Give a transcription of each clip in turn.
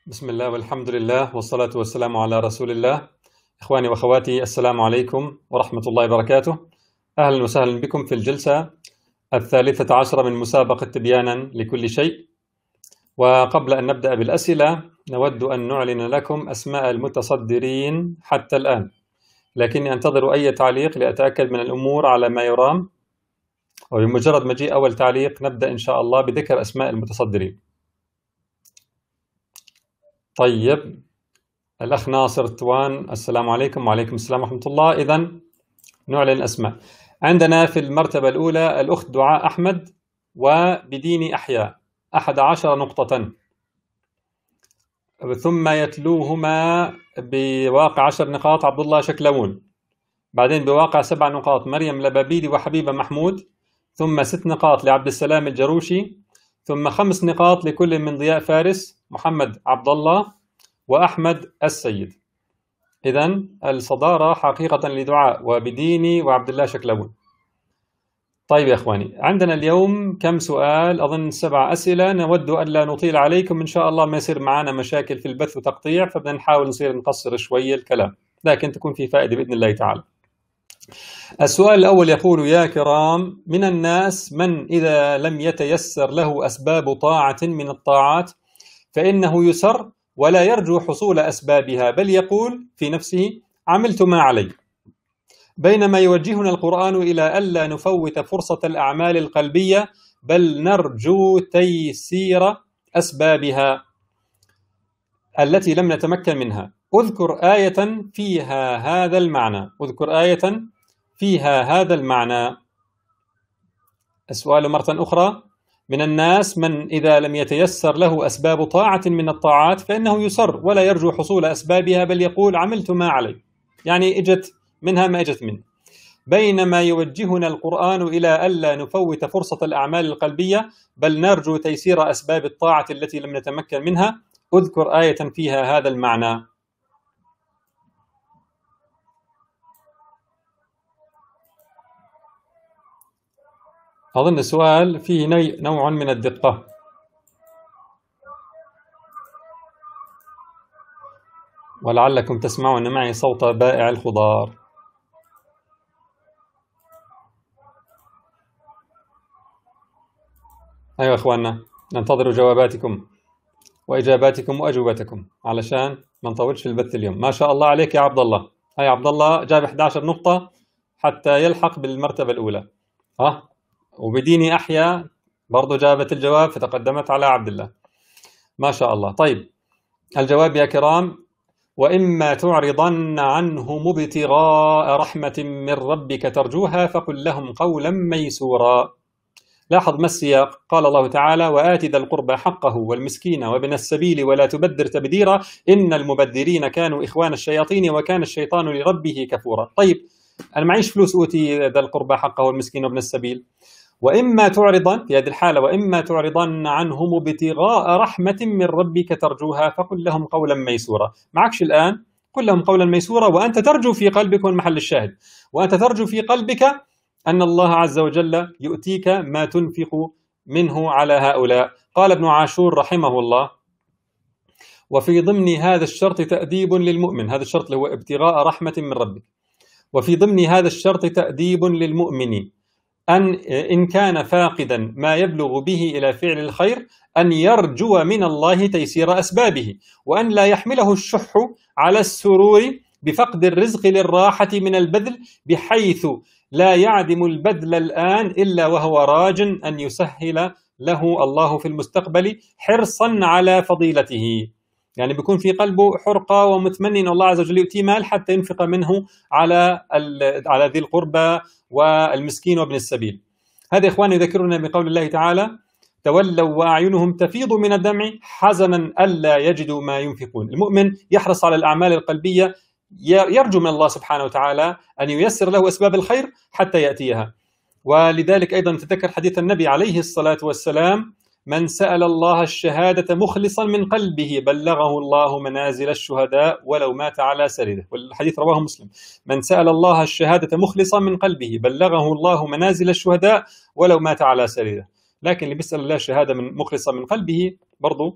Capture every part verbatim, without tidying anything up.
بسم الله والحمد لله والصلاة والسلام على رسول الله. إخواني وأخواتي، السلام عليكم ورحمة الله وبركاته. أهلا وسهلا بكم في الجلسة الثالثة عشرة من مسابقة تبيانا لكل شيء. وقبل أن نبدأ بالأسئلة نود أن نعلن لكم أسماء المتصدرين حتى الآن، لكني أنتظر أي تعليق لأتأكد من الأمور على ما يرام، وبمجرد مجيء أول تعليق نبدأ إن شاء الله بذكر أسماء المتصدرين. طيب، الأخ ناصر توان، السلام عليكم. وعليكم السلام ورحمة الله. إذن نعلن الأسماء. عندنا في المرتبة الأولى الأخت دعاء أحمد وبديني أحيا أحد عشر نقطة، ثم يتلوهما بواقع عشر نقاط عبد الله شكلون، بعدين بواقع سبع نقاط مريم لبابيدي وحبيبة محمود، ثم ست نقاط لعبد السلام الجروشي، ثم خمس نقاط لكل من ضياء فارس، محمد عبد الله، وأحمد السيد. إذن الصدارة حقيقة لدعاء وبديني وعبد الله شكلون. طيب يا إخواني، عندنا اليوم كم سؤال؟ أظن سبع أسئلة. نود أن لا نطيل عليكم إن شاء الله، ما يصير معنا مشاكل في البث وتقطيع، فبدنا نحاول نصير نقصر شوية الكلام، لكن تكون في فائدة بإذن الله تعالى. السؤال الأول يقول: يا كرام، من الناس من إذا لم يتيسر له أسباب طاعة من الطاعات فإنه يسر ولا يرجو حصول أسبابها، بل يقول في نفسه: عملت ما علي، بينما يوجهنا القرآن إلى ألا نفوت فرصة الأعمال القلبية بل نرجو تيسير أسبابها التي لم نتمكن منها. أذكر آية فيها هذا المعنى. أذكر آية فيها هذا المعنى. السؤال مرة أخرى: من الناس من إذا لم يتيسر له أسباب طاعة من الطاعات فإنه يسر ولا يرجو حصول أسبابها بل يقول: عملت ما علي، يعني إجت منها ما إجت منه، بينما يوجهنا القرآن إلى ألا نفوت فرصة الأعمال القلبية بل نرجو تيسير أسباب الطاعة التي لم نتمكن منها. أذكر آية فيها هذا المعنى. أظن السؤال فيه نوع من الدقة. ولعلكم تسمعون معي صوت بائع الخضار. أيها إخواننا، ننتظر جواباتكم وإجاباتكم وأجوبتكم علشان ما نطولش في البث اليوم. ما شاء الله عليك يا عبد الله. هاي عبد الله جاب إحدى عشرة نقطة حتى يلحق بالمرتبة الأولى. ها، وبديني أحيا برضو جابت الجواب فتقدمت على عبد الله. ما شاء الله. طيب، الجواب يا كرام: وإما تعرضن عنهم ابتغاء رحمة من ربك ترجوها فقل لهم قولا ميسورا. لاحظ ما السياق. قال الله تعالى: وآت ذا القربى حقه والمسكين وابن السبيل ولا تبذر تبذيرا إن المبذرين كانوا إخوان الشياطين وكان الشيطان لربه كفورا. طيب، أنا معيش فلوس أوتي ذا القربى حقه والمسكين وابن السبيل. وإما تعرضن، في هذه الحالة، وإما تعرضن عنهم ابتغاء رحمة من ربك ترجوها فقل لهم قولا ميسورا. معكش الآن، قل لهم قولا ميسورا وأنت ترجو في قلبك، محل الشاهد، وأنت ترجو في قلبك أن الله عز وجل يؤتيك ما تنفق منه على هؤلاء. قال ابن عاشور رحمه الله: وفي ضمن هذا الشرط تأديب للمؤمن، هذا الشرط هو ابتغاء رحمة من ربك، وفي ضمن هذا الشرط تأديب للمؤمن أن إن كان فاقدا ما يبلغ به إلى فعل الخير أن يرجو من الله تيسير أسبابه، وأن لا يحمله الشح على السرور بفقد الرزق للراحة من البذل، بحيث لا يعدم البذل الآن إلا وهو راج أن يسهل له الله في المستقبل حرصا على فضيلته. يعني بيكون في قلبه حرقة ومتمني أن الله عز وجل يؤتيه مال حتى ينفق منه على على ذي القربى والمسكين وابن السبيل. هذا إخواني يذكرنا بقول الله تعالى: تولوا وأعينهم تفيض من الدمع حزنا ألا يجدوا ما ينفقون. المؤمن يحرص على الأعمال القلبية، يرجو من الله سبحانه وتعالى أن ييسر له أسباب الخير حتى يأتيها. ولذلك أيضا تذكر حديث النبي عليه الصلاة والسلام: من سأل الله الشهادة مخلصا من قلبه بلغه الله منازل الشهداء ولو مات على سريره. والحديث رواه مسلم: من سأل الله الشهادة مخلصا من قلبه بلغه الله منازل الشهداء ولو مات على سريره. لكن اللي بيسأل الله الشهادة من مخلصا من قلبه برضو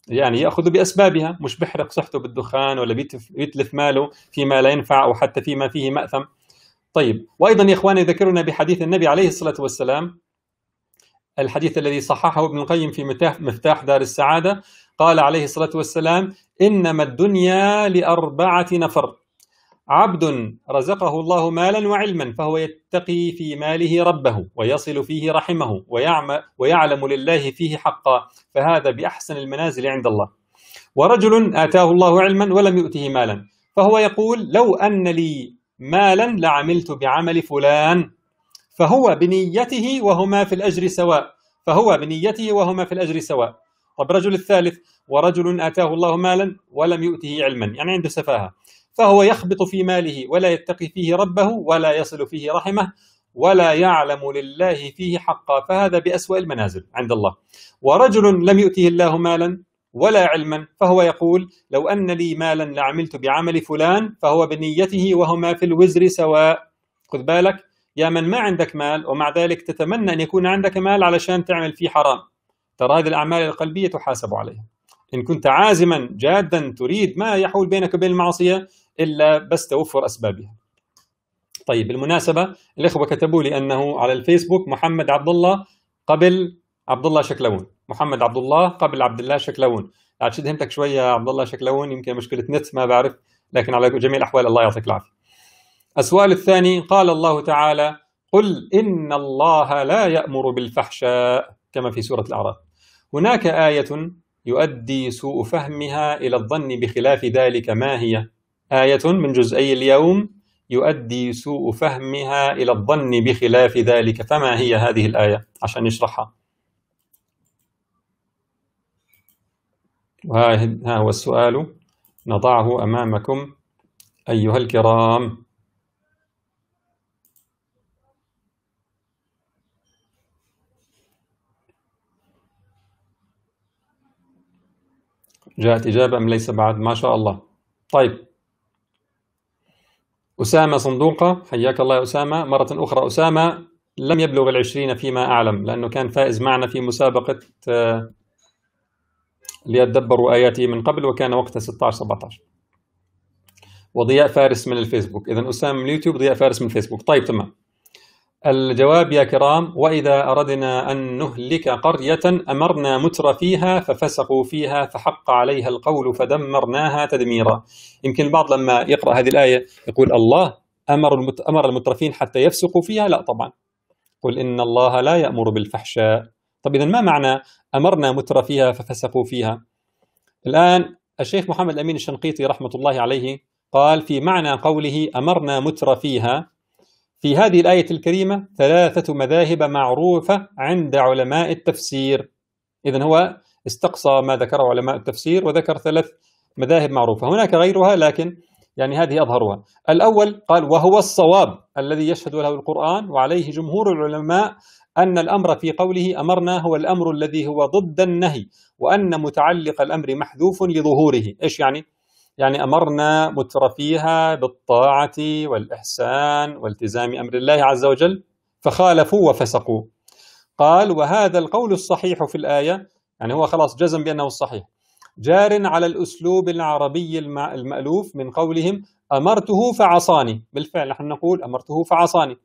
يعني يأخذ بأسبابها، مش بيحرق صحته بالدخان ولا بيتلف ماله فيما لا ينفع أو حتى فيما فيه مأثم. طيب، وأيضا يا إخواني ذكرنا بحديث النبي عليه الصلاة والسلام، الحديث الذي صححه ابن القيم في مفتاح دار السعادة، قال عليه الصلاة والسلام: إنما الدنيا لأربعة نفر: عبد رزقه الله مالا وعلما فهو يتقي في ماله ربه ويصل فيه رحمه ويعلم لله فيه حقا فهذا بأحسن المنازل عند الله. ورجل آتاه الله علما ولم يؤته مالا فهو يقول: لو أن لي مالا لعملت بعمل فلان فهو بنيته وهما في الأجر سواء فهو بنيته وهما في الأجر سواء. طب الرجل الثالث: ورجل آتاه الله مالا ولم يؤته علما، يعني عنده سفاهة، فهو يخبط في ماله ولا يتقي فيه ربه ولا يصل فيه رحمه ولا يعلم لله فيه حقا فهذا بأسوأ المنازل عند الله. ورجل لم يؤته الله مالا ولا علما فهو يقول: لو أن لي مالا لعملت بعمل فلان فهو بنيته وهما في الوزر سواء. خذ بالك يا من ما عندك مال ومع ذلك تتمنى أن يكون عندك مال علشان تعمل فيه حرام، ترى هذه الأعمال القلبية تحاسب عليها. إن كنت عازما جادا تريد ما يحول بينك وبين المعصية إلا بس توفر أسبابها. طيب بالمناسبة الإخوة كتبوا لي أنه على الفيسبوك محمد عبد الله قبل عبد الله شكلون، محمد عبد الله قبل عبد الله شكلون. أشد همتك شوية يا عبد الله شكلون، يمكن مشكلة نت ما بعرف، لكن على جميع الأحوال الله يعطيك العافية. السؤال الثاني: قال الله تعالى: قل إن الله لا يأمر بالفحشاء كما في سورة الأعراف. هناك آية يؤدي سوء فهمها إلى الظن بخلاف ذلك، ما هي؟ آية من جزئي اليوم يؤدي سوء فهمها إلى الظن بخلاف ذلك، فما هي هذه الآية عشان نشرحها؟ وها هو السؤال نضعه أمامكم أيها الكرام. جاءت إجابة أم ليس بعد؟ ما شاء الله. طيب أسامة صندوقة، حياك الله يا أسامة مرة أخرى. أسامة لم يبلغ العشرين فيما أعلم، لأنه كان فائز معنا في مسابقة ليدبروا آياته من قبل وكان وقتها ستة عشر سبعة عشر. وضياء فارس من الفيسبوك، إذن أسامة من اليوتيوب، ضياء فارس من الفيسبوك. طيب تمام. الجواب يا كرام: وإذا أردنا أن نهلك قرية أمرنا متر فيها ففسقوا فيها فحق عليها القول فدمرناها تدميرا. يمكن البعض لما يقرأ هذه الآية يقول: الله أمر أمر المترفين حتى يفسقوا فيها؟ لا طبعا. قل إن الله لا يأمر بالفحشاء. طب إذن ما معنى أمرنا متر فيها ففسقوا فيها؟ الآن الشيخ محمد الأمين الشنقيطي رحمة الله عليه قال في معنى قوله أمرنا متر فيها في هذه الآية الكريمة ثلاثة مذاهب معروفة عند علماء التفسير. إذن هو استقصى ما ذكره علماء التفسير وذكر ثلاث مذاهب معروفة، هناك غيرها لكن يعني هذه أظهرها. الأول قال: وهو الصواب الذي يشهد له القرآن وعليه جمهور العلماء أن الأمر في قوله أمرنا هو الأمر الذي هو ضد النهي، وأن متعلق الأمر محذوف لظهوره. إيش يعني؟ يعني أمرنا مترفيها بالطاعة والإحسان والتزام أمر الله عز وجل فخالفوا وفسقوا. قال: وهذا القول الصحيح في الآية، يعني هو خلاص جزم بأنه الصحيح، جار على الأسلوب العربي المألوف من قولهم أمرته فعصاني. بالفعل نحن نقول أمرته فعصاني،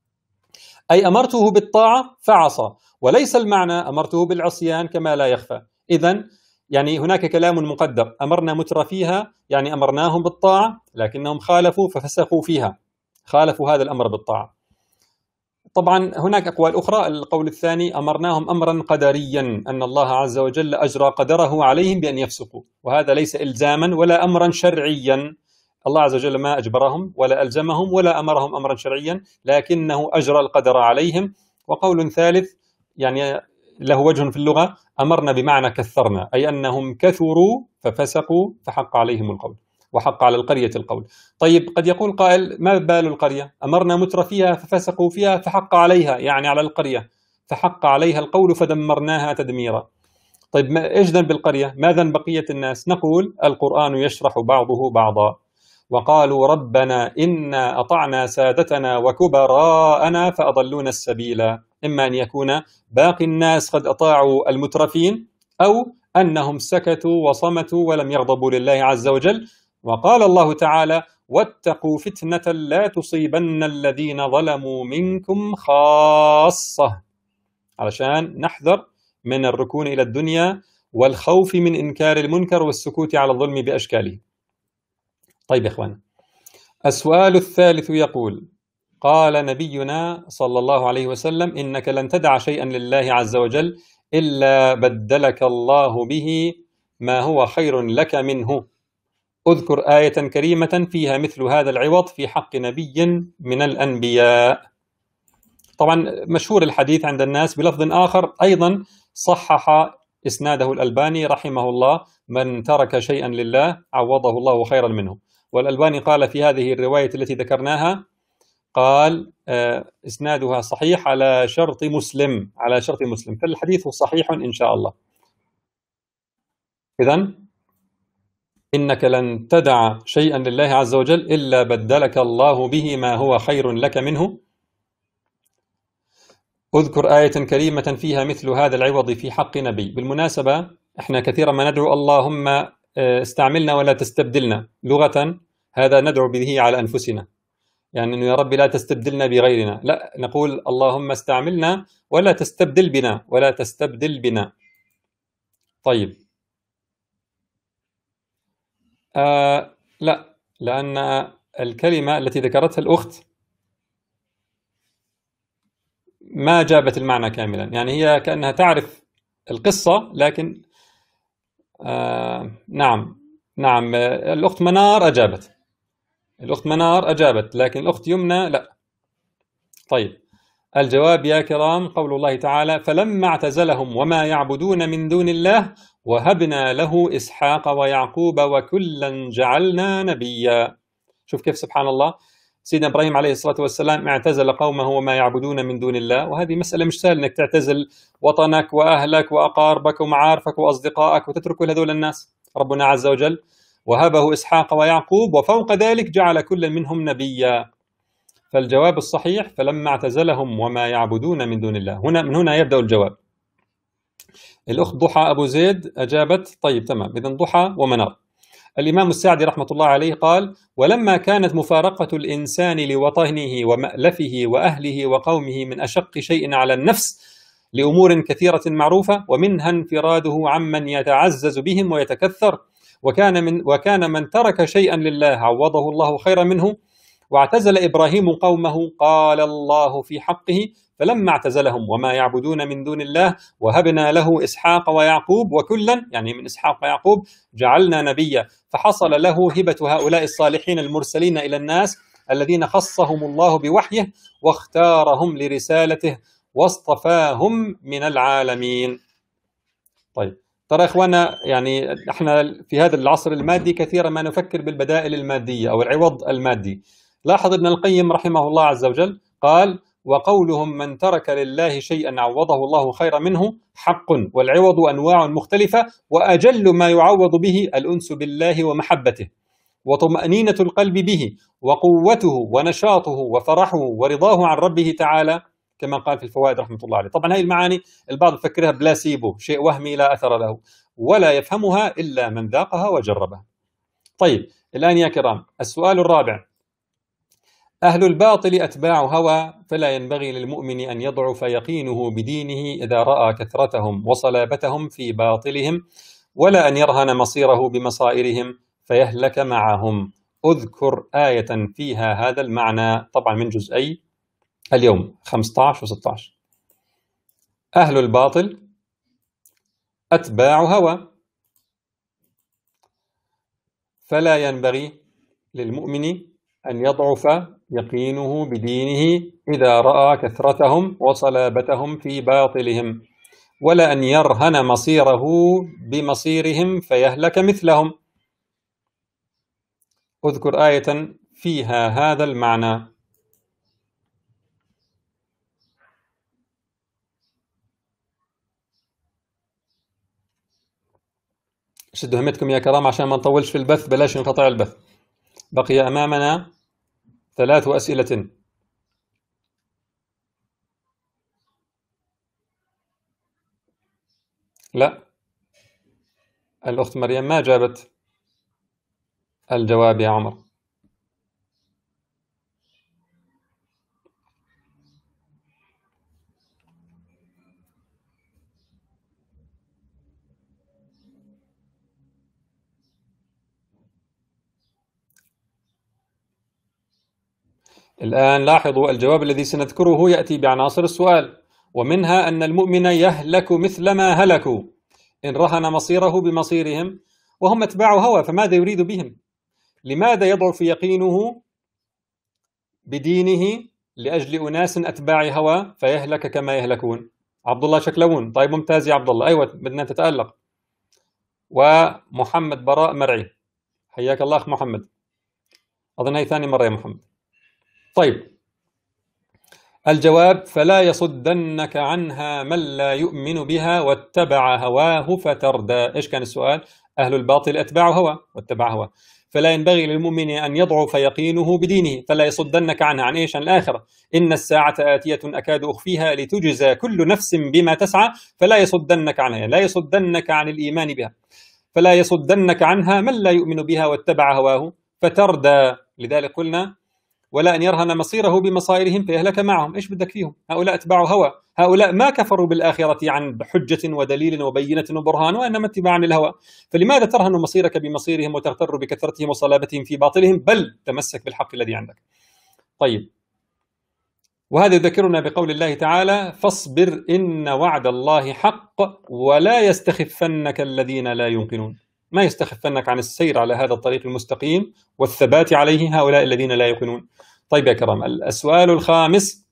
أي أمرته بالطاعة فعصى، وليس المعنى أمرته بالعصيان كما لا يخفى. إذن يعني هناك كلام مقدر: أمرنا متر فيها يعني أمرناهم بالطاعة لكنهم خالفوا ففسقوا فيها، خالفوا هذا الأمر بالطاعة. طبعا هناك أقوال أخرى. القول الثاني: أمرناهم أمرا قدريا، أن الله عز وجل أجرى قدره عليهم بأن يفسقوا، وهذا ليس إلزاما ولا أمرا شرعيا، الله عز وجل ما أجبرهم ولا ألزمهم ولا أمرهم أمرا شرعيا لكنه أجرى القدر عليهم. وقول ثالث يعني له وجه في اللغة: أمرنا بمعنى كثرنا، أي أنهم كثروا ففسقوا فحق عليهم القول وحق على القرية القول. طيب قد يقول قائل: ما بال القرية؟ أمرنا متر فيها ففسقوا فيها فحق عليها، يعني على القرية، فحق عليها القول فدمرناها تدميرا. طيب ما إيش ذنب القرية؟ ما ذنب بقية الناس؟ نقول القرآن يشرح بعضه بعضا. وقالوا ربنا إنا أطعنا سادتنا وكبراءنا فأضلونا السبيل، إما أن يكون باقي الناس قد أطاعوا المترفين أو أنهم سكتوا وصمتوا ولم يغضبوا لله عز وجل. وقال الله تعالى: واتقوا فتنة لا تصيبن الذين ظلموا منكم خاصة، علشان نحذر من الركون إلى الدنيا والخوف من إنكار المنكر والسكوت على الظلم بأشكاله. طيب يا إخوان، السؤال الثالث يقول: قال نبينا صلى الله عليه وسلم: إنك لن تدع شيئا لله عز وجل إلا بدلك الله به ما هو خير لك منه. اذكر آية كريمة فيها مثل هذا العوض في حق نبي من الأنبياء. طبعا مشهور الحديث عند الناس بلفظ آخر أيضا صحح إسناده الألباني رحمه الله: من ترك شيئا لله عوضه الله خيرا منه. والألباني قال في هذه الرواية التي ذكرناها، قال آه إسنادها صحيح على شرط مسلم، على شرط مسلم، فالحديث صحيح إن شاء الله. إذن إنك لن تدع شيئا لله عز وجل إلا بدلك الله به ما هو خير لك منه. اذكر آية كريمة فيها مثل هذا العوض في حق نبي. بالمناسبة احنا كثيرا ما ندعو اللهم استعملنا ولا تستبدلنا، لغة هذا ندعو به على أنفسنا، يعني إنه يا رب لا تستبدلنا بغيرنا، لا، نقول اللهم استعملنا ولا تستبدل بنا، ولا تستبدل بنا. طيب آه لا، لأن الكلمة التي ذكرتها الأخت ما جابت المعنى كاملا، يعني هي كأنها تعرف القصة لكن آه نعم نعم الأخت منار أجابت، الأخت منار أجابت، لكن الأخت يمنى لا. طيب الجواب يا كرام قول الله تعالى: فلما اعتزلهم وما يعبدون من دون الله وهبنا له إسحاق ويعقوب وكلا جعلنا نبيا. شوف كيف سبحان الله، سيدنا إبراهيم عليه الصلاة والسلام اعتزل قومه وما يعبدون من دون الله، وهذه مسألة مش سهل أنك تعتزل وطنك وأهلك وأقاربك ومعارفك وأصدقائك وتترك كل هذول الناس. ربنا عز وجل وهبه إسحاق ويعقوب وفوق ذلك جعل كل منهم نبيا. فالجواب الصحيح: فلما اعتزلهم وما يعبدون من دون الله. هنا من هنا يبدأ الجواب. الأخت ضحى أبو زيد أجابت. طيب تمام، إذن ضحى ومنار. الإمام السعدي رحمة الله عليه قال: ولما كانت مفارقة الإنسان لوطنه ومألفه وأهله وقومه من أشق شيء على النفس لأمور كثيرة معروفة، ومنها انفراده عمن يتعزز بهم ويتكثر، وكان من وكان من ترك شيئا لله عوضه الله خيرا منه، واعتزل إبراهيم قومه قال الله في حقه: فلما اعتزلهم وما يعبدون من دون الله وهبنا له إسحاق ويعقوب وكلا، يعني من إسحاق ويعقوب، جعلنا نبيا. فحصل له هبة هؤلاء الصالحين المرسلين إلى الناس الذين خصهم الله بوحيه واختارهم لرسالته واصطفاهم من العالمين. طيب ترى إخوانا، يعني احنا في هذا العصر المادي كثيرا ما نفكر بالبدائل المادية أو العوض المادي. لاحظ ابن القيم رحمه الله عز وجل قال: وقولهم من ترك لله شيئا عوضه الله خيرا منه حق، والعوض أنواع مختلفة، وأجل ما يعوض به الأنس بالله ومحبته وطمأنينة القلب به وقوته ونشاطه وفرحه ورضاه عن ربه تعالى، كما قال في الفوائد رحمة الله عليه. طبعا هذه المعاني البعض يفكرها بلاسيبو، شيء وهمي لا أثر له، ولا يفهمها إلا من ذاقها وجربها. طيب الآن يا كرام السؤال الرابع: أهل الباطل أتباع هوى، فلا ينبغي للمؤمن أن يضعف يقينه بدينه إذا رأى كثرتهم وصلابتهم في باطلهم، ولا أن يرهن مصيره بمصائرهم فيهلك معهم. أذكر آية فيها هذا المعنى، طبعا من جزئي اليوم خمسة عشر و ستة عشر. أهل الباطل أتباع هوى، فلا ينبغي للمؤمن أن يضعف يقينه بدينه إذا رأى كثرتهم وصلابتهم في باطلهم، ولا أن يرهن مصيره بمصيرهم فيهلك مثلهم. أذكر آية فيها هذا المعنى. شدوا همتكم يا كرام عشان ما نطولش في البث، بلاش نقطع البث. بقي أمامنا ثلاث أسئلة. لا الأخت مريم ما جابت الجواب يا عمر. الآن لاحظوا الجواب الذي سنذكره يأتي بعناصر السؤال، ومنها أن المؤمن يهلك مثل ما هلكوا إن رهن مصيره بمصيرهم وهم اتباع هوى، فماذا يريد بهم؟ لماذا يضعف يقينه بدينه لأجل أناس أتباع هوى فيهلك كما يهلكون؟ عبد الله شكلون. طيب ممتاز يا عبد الله، أيوة بدنا تتألق. ومحمد براء مرعي، حياك الله أخ محمد، أظن هي ثاني مرة يا محمد. طيب الجواب: فلا يصدنك عنها من لا يؤمن بها واتبع هواه فتردى. إيش كان السؤال؟ أهل الباطل أتباع هوى واتبع هوى، فلا ينبغي للمؤمن أن يضعف يقينه بدينه. فلا يصدنك عنها، عن إيش؟ عن الآخرة. إن الساعة آتية أكاد أخفيها لتجزى كل نفس بما تسعى. فلا يصدنك عنها، لا يصدنك عن الإيمان بها. فلا يصدنك عنها من لا يؤمن بها واتبع هواه فتردى. لذلك قلنا: ولا أن يرهن مصيره بمصائرهم فيهلك معهم. إيش بدك فيهم؟ هؤلاء اتباعوا هوى، هؤلاء ما كفروا بالآخرة عن حجة ودليل وبينة وبرهان، وإنما اتباعا للهوى. فلماذا ترهن مصيرك بمصيرهم وتغتر بكثرتهم وصلابتهم في باطلهم؟ بل تمسك بالحق الذي عندك. طيب، وهذا يذكرنا بقول الله تعالى: فاصبر إن وعد الله حق ولا يستخفنك الذين لا يوقنون. ما يستخفنك عن السير على هذا الطريق المستقيم والثبات عليه هؤلاء الذين لا يوقنون. طيب يا كرام، السؤال الخامس: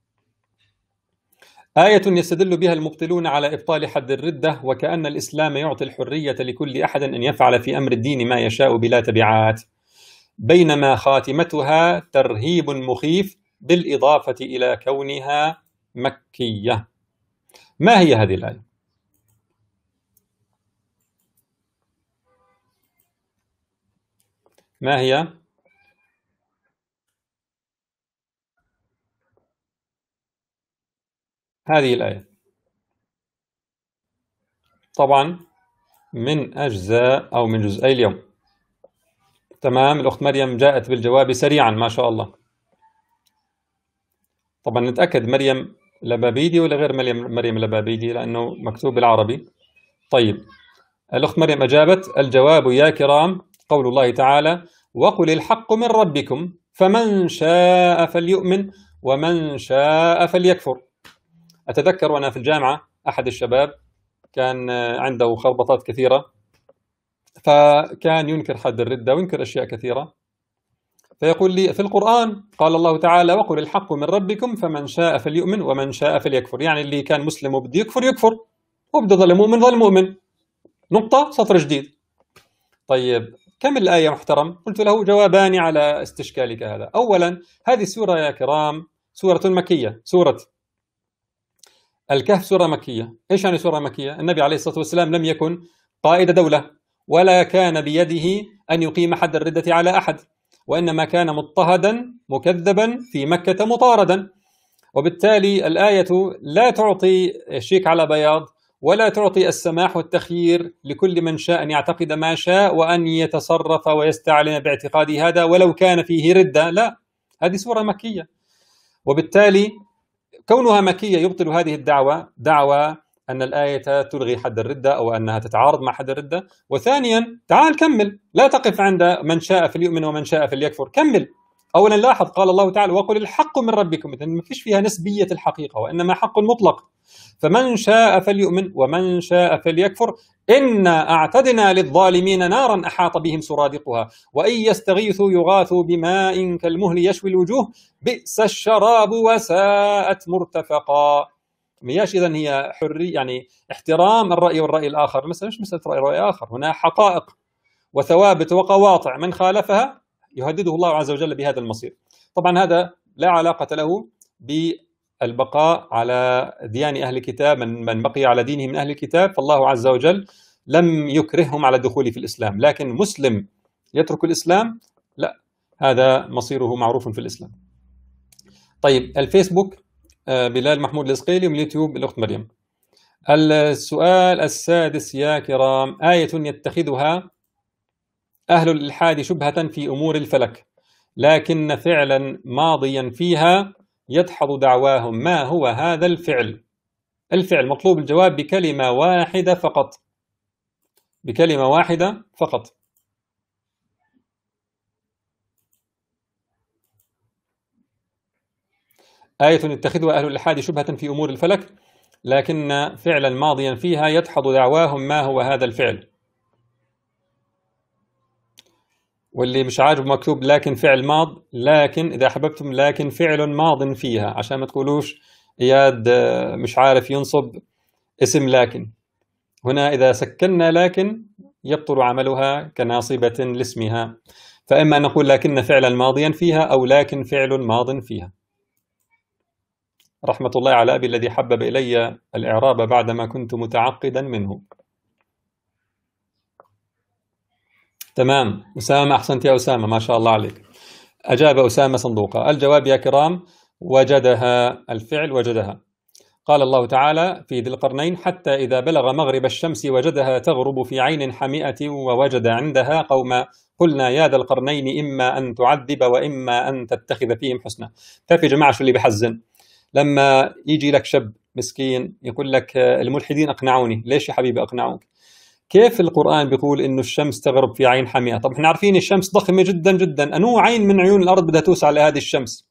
آية يستدل بها المبطلون على إبطال حد الردة وكأن الإسلام يعطي الحرية لكل أحد أن يفعل في أمر الدين ما يشاء بلا تبعات، بينما خاتمتها ترهيب مخيف بالإضافة إلى كونها مكية. ما هي هذه الآية؟ ما هي؟ هذه الآية طبعا من أجزاء أو من جزئي اليوم. تمام، الأخت مريم جاءت بالجواب سريعا ما شاء الله. طبعا نتأكد مريم لبابيدي ولا غير مريم مريم لبابيدي، لأنه مكتوب بالعربي. طيب، الأخت مريم أجابت. الجواب يا كرام قول الله تعالى: وقل الحق من ربكم فمن شاء فليؤمن ومن شاء فليكفر. أتذكر وأنا في الجامعة أحد الشباب كان عنده خربطات كثيرة، فكان ينكر حد الردة وينكر أشياء كثيرة، فيقول لي: في القرآن قال الله تعالى: وقل الحق من ربكم فمن شاء فليؤمن ومن شاء فليكفر. يعني اللي كان مسلم وبده يكفر يكفر، وبده ظل مؤمن ظل مؤمن، نقطة، سطر جديد. طيب كم الآية محترم؟ قلت له: جوابان على استشكالك هذا. أولا، هذه السورة يا كرام سورة مكية، سورة الكهف سورة مكية. إيش يعني سورة مكية؟ النبي عليه الصلاة والسلام لم يكن قائد دولة ولا كان بيده أن يقيم حد الردة على أحد، وإنما كان مضطهدا مكذبا في مكة مطاردا، وبالتالي الآية لا تعطي شيك على بياض ولا تعطي السماح والتخيير لكل من شاء أن يعتقد ما شاء وأن يتصرف ويستعلن باعتقاده هذا ولو كان فيه ردة. لا، هذه سورة مكية، وبالتالي كونها مكية يبطل هذه الدعوة، دعوة أن الآية تلغي حد الردة أو أنها تتعارض مع حد الردة. وثانيا، تعال كمل، لا تقف عند من شاء فليؤمن ومن شاء فليكفر، كمل. أولا لاحظ قال الله تعالى: وقل الحق من ربكم، إذن ما فيش فيها نسبية الحقيقة وإنما حق مطلق. فمن شاء فليؤمن ومن شاء فليكفر إنا أعتدنا للظالمين نارا أحاط بهم سرادقها وإن يستغيثوا يغاثوا بماء كالمهل يشوي الوجوه بئس الشراب وساءت مرتفقا. مياش إذن هي حرية، يعني احترام الرأي والرأي الآخر، مثلا مش مسألة رأي والرأي الآخر، هنا حقائق وثوابت وقواطع، من خالفها يهدده الله عز وجل بهذا المصير. طبعا هذا لا علاقة له بالبقاء على ديان أهل الكتاب، من, من بقي على دينه من أهل الكتاب فالله عز وجل لم يكرههم على الدخول في الإسلام، لكن مسلم يترك الإسلام لا، هذا مصيره معروف في الإسلام. طيب، الفيسبوك بلال محمود الإسقيلي، واليوتيوب الأخت مريم. السؤال السادس يا كرام: آية يتخذها أهل الإلحاد شبهة في أمور الفلك، لكن فعلا ماضيا فيها يدحض دعواهم، ما هو هذا الفعل؟ الفعل مطلوب الجواب بكلمة واحدة فقط، بكلمة واحدة فقط. آية يتخذها أهل الإلحاد شبهة في أمور الفلك، لكن فعلا ماضيا فيها يدحض دعواهم، ما هو هذا الفعل؟ واللي مش عاجبه مكتوب لكن فعل ماض، لكن إذا حببتم لكن فعل ماض فيها، عشان ما تقولوش إياد مش عارف ينصب اسم لكن. هنا إذا سكننا لكن يبطل عملها كناصبة لاسمها، فإما أن نقول لكن فعلا ماضيا فيها أو لكن فعل ماض فيها. رحمة الله على أبي الذي حبب إلي الإعراب بعدما كنت متعقدا منه. تمام أسامة، أحسنت يا أسامة، ما شاء الله عليك. أجاب أسامة صندوقة. الجواب يا كرام: وجدها، الفعل وجدها. قال الله تعالى في ذي القرنين: حتى إذا بلغ مغرب الشمس وجدها تغرب في عين حمئة ووجد عندها قوما قلنا يا ذا القرنين إما أن تعذب وإما أن تتخذ فيهم حسنا. تعرف يا جماعة شو اللي بحزن؟ لما يجي لك شاب مسكين يقول لك الملحدين أقنعوني. ليش يا حبيبي أقنعوك؟ كيف القرآن بيقول إنه الشمس تغرب في عين حمئة؟ طب احنا عارفين الشمس ضخمة جدا جدا، أنو عين من عيون الأرض بدها توسع لهذه الشمس؟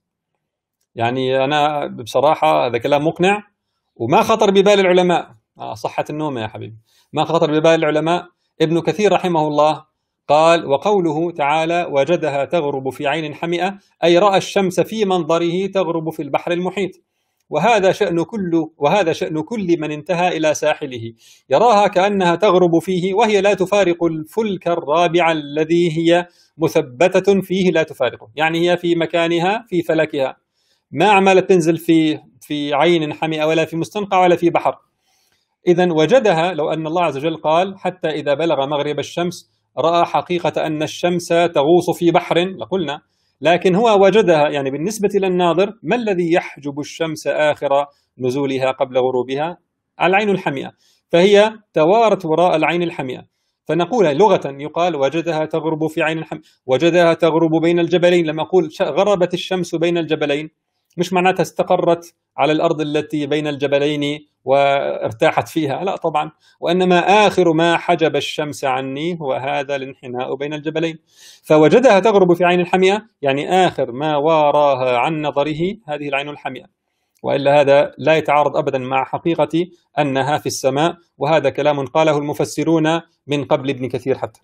يعني أنا بصراحة هذا كلام مقنع وما خطر ببال العلماء. آه صحة النوم يا حبيبي، ما خطر ببال العلماء. ابن كثير رحمه الله قال: وقوله تعالى وجدها تغرب في عين حمئة، أي رأى الشمس في منظره تغرب في البحر المحيط. وهذا شأن كل وهذا شأن كل من انتهى إلى ساحله، يراها كأنها تغرب فيه وهي لا تفارق الفلك الرابع الذي هي مثبتة فيه لا تفارقه. يعني هي في مكانها في فلكها، ما عمالة تنزل في في عين حمئة ولا في مستنقع ولا في بحر. إذا وجدها، لو أن الله عز وجل قال حتى إذا بلغ مغرب الشمس، رأى حقيقة أن الشمس تغوص في بحر لقلنا، لكن هو وجدها. يعني بالنسبة للناظر ما الذي يحجب الشمس آخر نزولها قبل غروبها؟ العين الحمئة، فهي توارت وراء العين الحمئة. فنقول لغة يقال وجدها تغرب في عين الحمئة، وجدها تغرب بين الجبلين. لما أقول غربت الشمس بين الجبلين، مش معناتها استقرت على الأرض التي بين الجبلين وارتاحت فيها، لا طبعا، وإنما آخر ما حجب الشمس عني هو هذا الانحناء بين الجبلين. فوجدها تغرب في عين الحمئة، يعني آخر ما واراها عن نظره هذه العين الحمئة، وإلا هذا لا يتعارض أبدا مع حقيقة أنها في السماء، وهذا كلام قاله المفسرون من قبل ابن كثير حتى.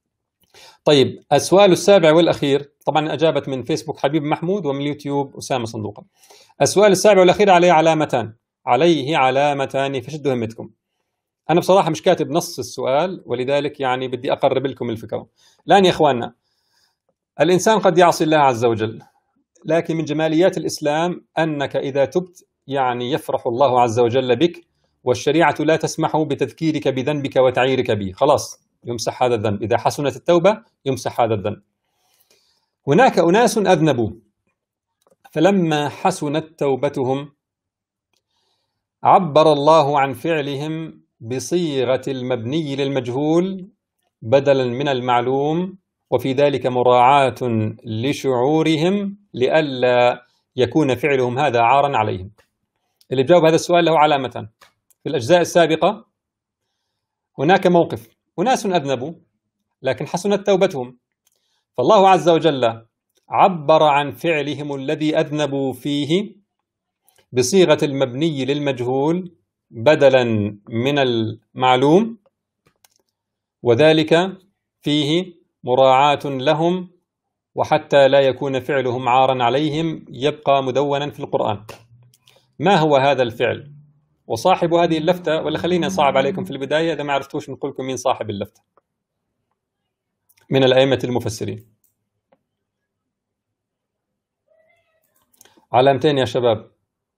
طيب السؤال السابع والأخير، طبعا أجابت من فيسبوك حبيب محمود ومن اليوتيوب أسامة صندوقة. السؤال السابع والأخير عليه علامتان، عليه علامتان فشدوا همتكم. أنا بصراحة مش كاتب نص السؤال، ولذلك يعني بدي أقرب لكم الفكرة. الآن يا إخواننا، الإنسان قد يعصي الله عز وجل، لكن من جماليات الإسلام أنك إذا تبت يعني يفرح الله عز وجل بك، والشريعة لا تسمح بتذكيرك بذنبك وتعييرك به. خلاص يمسح هذا الذنب، إذا حسنت التوبة يمسح هذا الذنب. هناك أناس أذنبوا، فلما حسنت توبتهم عبر الله عن فعلهم بصيغة المبني للمجهول بدلا من المعلوم، وفي ذلك مراعاة لشعورهم لئلا يكون فعلهم هذا عارا عليهم. اللي جاوب هذا السؤال له علامتان. في الأجزاء السابقة هناك موقف، أناس أذنبوا لكن حسنت توبتهم، فالله عز وجل عبر عن فعلهم الذي أذنبوا فيه بصيغة المبني للمجهول بدلا من المعلوم، وذلك فيه مراعاة لهم، وحتى لا يكون فعلهم عارا عليهم يبقى مدونا في القرآن. ما هو هذا الفعل؟ وصاحب هذه اللفتة، ولا خليني أصعب عليكم في البداية، إذا ما عرفتوش نقول لكم مين صاحب اللفتة من الأئمة المفسرين. علامتين يا شباب.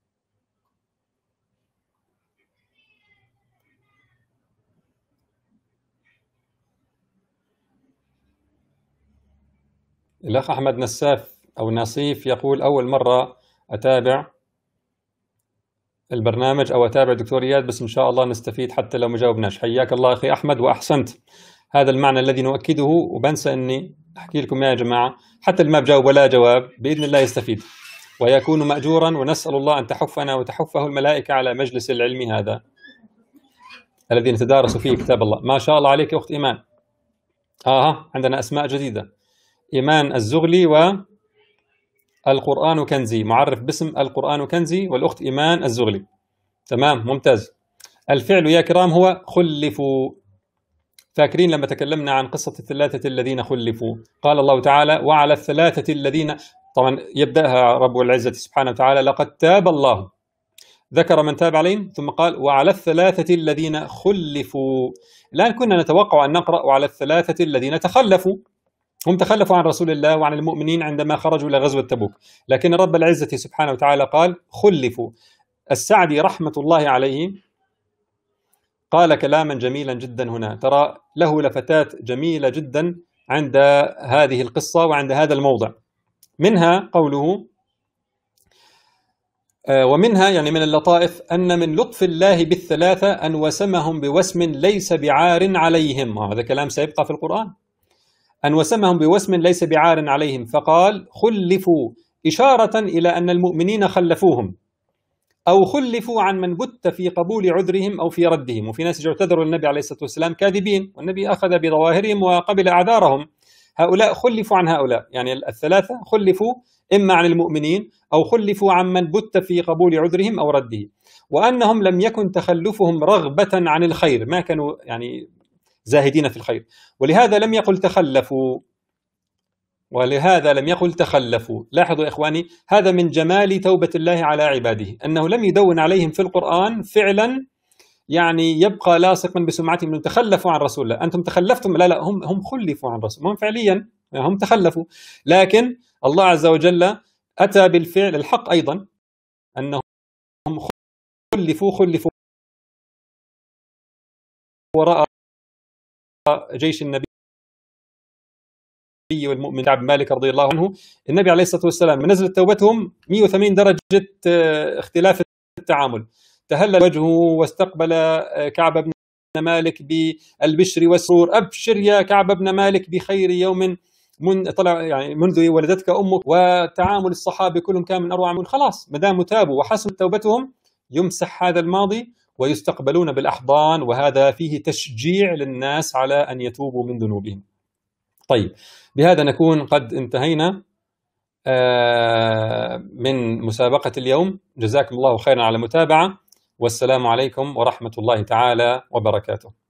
الأخ أحمد نساف أو نصيف يقول أول مرة أتابع البرنامج أو أتابع دكتور إياد، بس إن شاء الله نستفيد حتى لو ما جاوبناش. حياك الله أخي أحمد وأحسنت. هذا المعنى الذي نؤكده، وبنسى أني أحكي لكم يا جماعة، حتى اللي ما بجاوب ولا جواب بإذن الله يستفيد ويكون مأجورا، ونسأل الله أن تحفنا وتحفه الملائكة على مجلس العلم هذا الذي نتدارس فيه كتاب الله. ما شاء الله عليك يا أخت إيمان. آه عندنا أسماء جديدة، إيمان الزغلي والقرآن كنزي، معرف باسم القرآن كنزي، والأخت إيمان الزغلي. تمام، ممتاز. الفعل يا كرام هو خلفوا. فاكرين لما تكلمنا عن قصة الثلاثة الذين خلفوا، قال الله تعالى وعلى الثلاثة الذين، طبعا يبدأها رب العزة سبحانه وتعالى لقد تاب الله، ذكر من تاب عليهم، ثم قال وعلى الثلاثة الذين خلفوا. الآن كنا نتوقع أن نقرأ وعلى الثلاثة الذين تخلفوا، هم تخلفوا عن رسول الله وعن المؤمنين عندما خرجوا إلى غزوة تبوك، لكن رب العزة سبحانه وتعالى قال خلفوا. السعدي رحمة الله عليه قال كلاما جميلا جدا هنا، ترى له لفتات جميلة جدا عند هذه القصة وعند هذا الموضع. منها قوله ومنها يعني من اللطائف أن من لطف الله بالثلاثة أن وسمهم بوسم ليس بعار عليهم، هذا كلام سيبقى في القرآن، أن وسمهم بوسم ليس بعار عليهم، فقال خلفوا إشارة إلى أن المؤمنين خلفوهم أو خلفوا عن من بت في قبول عذرهم أو في ردهم. وفي ناس اعتذروا للنبي عليه الصلاة والسلام كاذبين، والنبي أخذ بظواهرهم وقبل أعذارهم. هؤلاء خلفوا عن هؤلاء، يعني الثلاثة خلفوا إما عن المؤمنين أو خلفوا عن من بت في قبول عذرهم أو رده، وأنهم لم يكن تخلفهم رغبة عن الخير، ما كانوا يعني زاهدين في الخير، ولهذا لم يقل تخلفوا، ولهذا لم يقل تخلفوا. لاحظوا إخواني، هذا من جمال توبة الله على عباده، أنه لم يدون عليهم في القرآن فعلا يعني يبقى لاصقا بسمعتهم أنهم تخلفوا عن رسول الله. أنتم تخلفتم، لا لا، هم هم خلفوا عن رسول الله، هم فعليا هم تخلفوا، لكن الله عز وجل أتى بالفعل الحق أيضا، أنهم خلفوا خلفوا وراء جيش النبي والمؤمن كعب مالك رضي الله عنه. النبي عليه الصلاة والسلام نزلت توبتهم مئة وثمانين درجة اختلاف التعامل، تهلل وجهه واستقبل كعب بن مالك بالبشر والسرور، أبشر يا كعب بن مالك بخير يوم من طلع يعني منذ ولدتك أمك، وتعامل الصحابة كلهم كان من أروع من، خلاص ما دام تابوا وحسنت توبتهم يمسح هذا الماضي ويستقبلون بالأحضان، وهذا فيه تشجيع للناس على أن يتوبوا من ذنوبهم. طيب، بهذا نكون قد انتهينا من مسابقة اليوم. جزاكم الله خيرا على المتابعة، والسلام عليكم ورحمة الله تعالى وبركاته.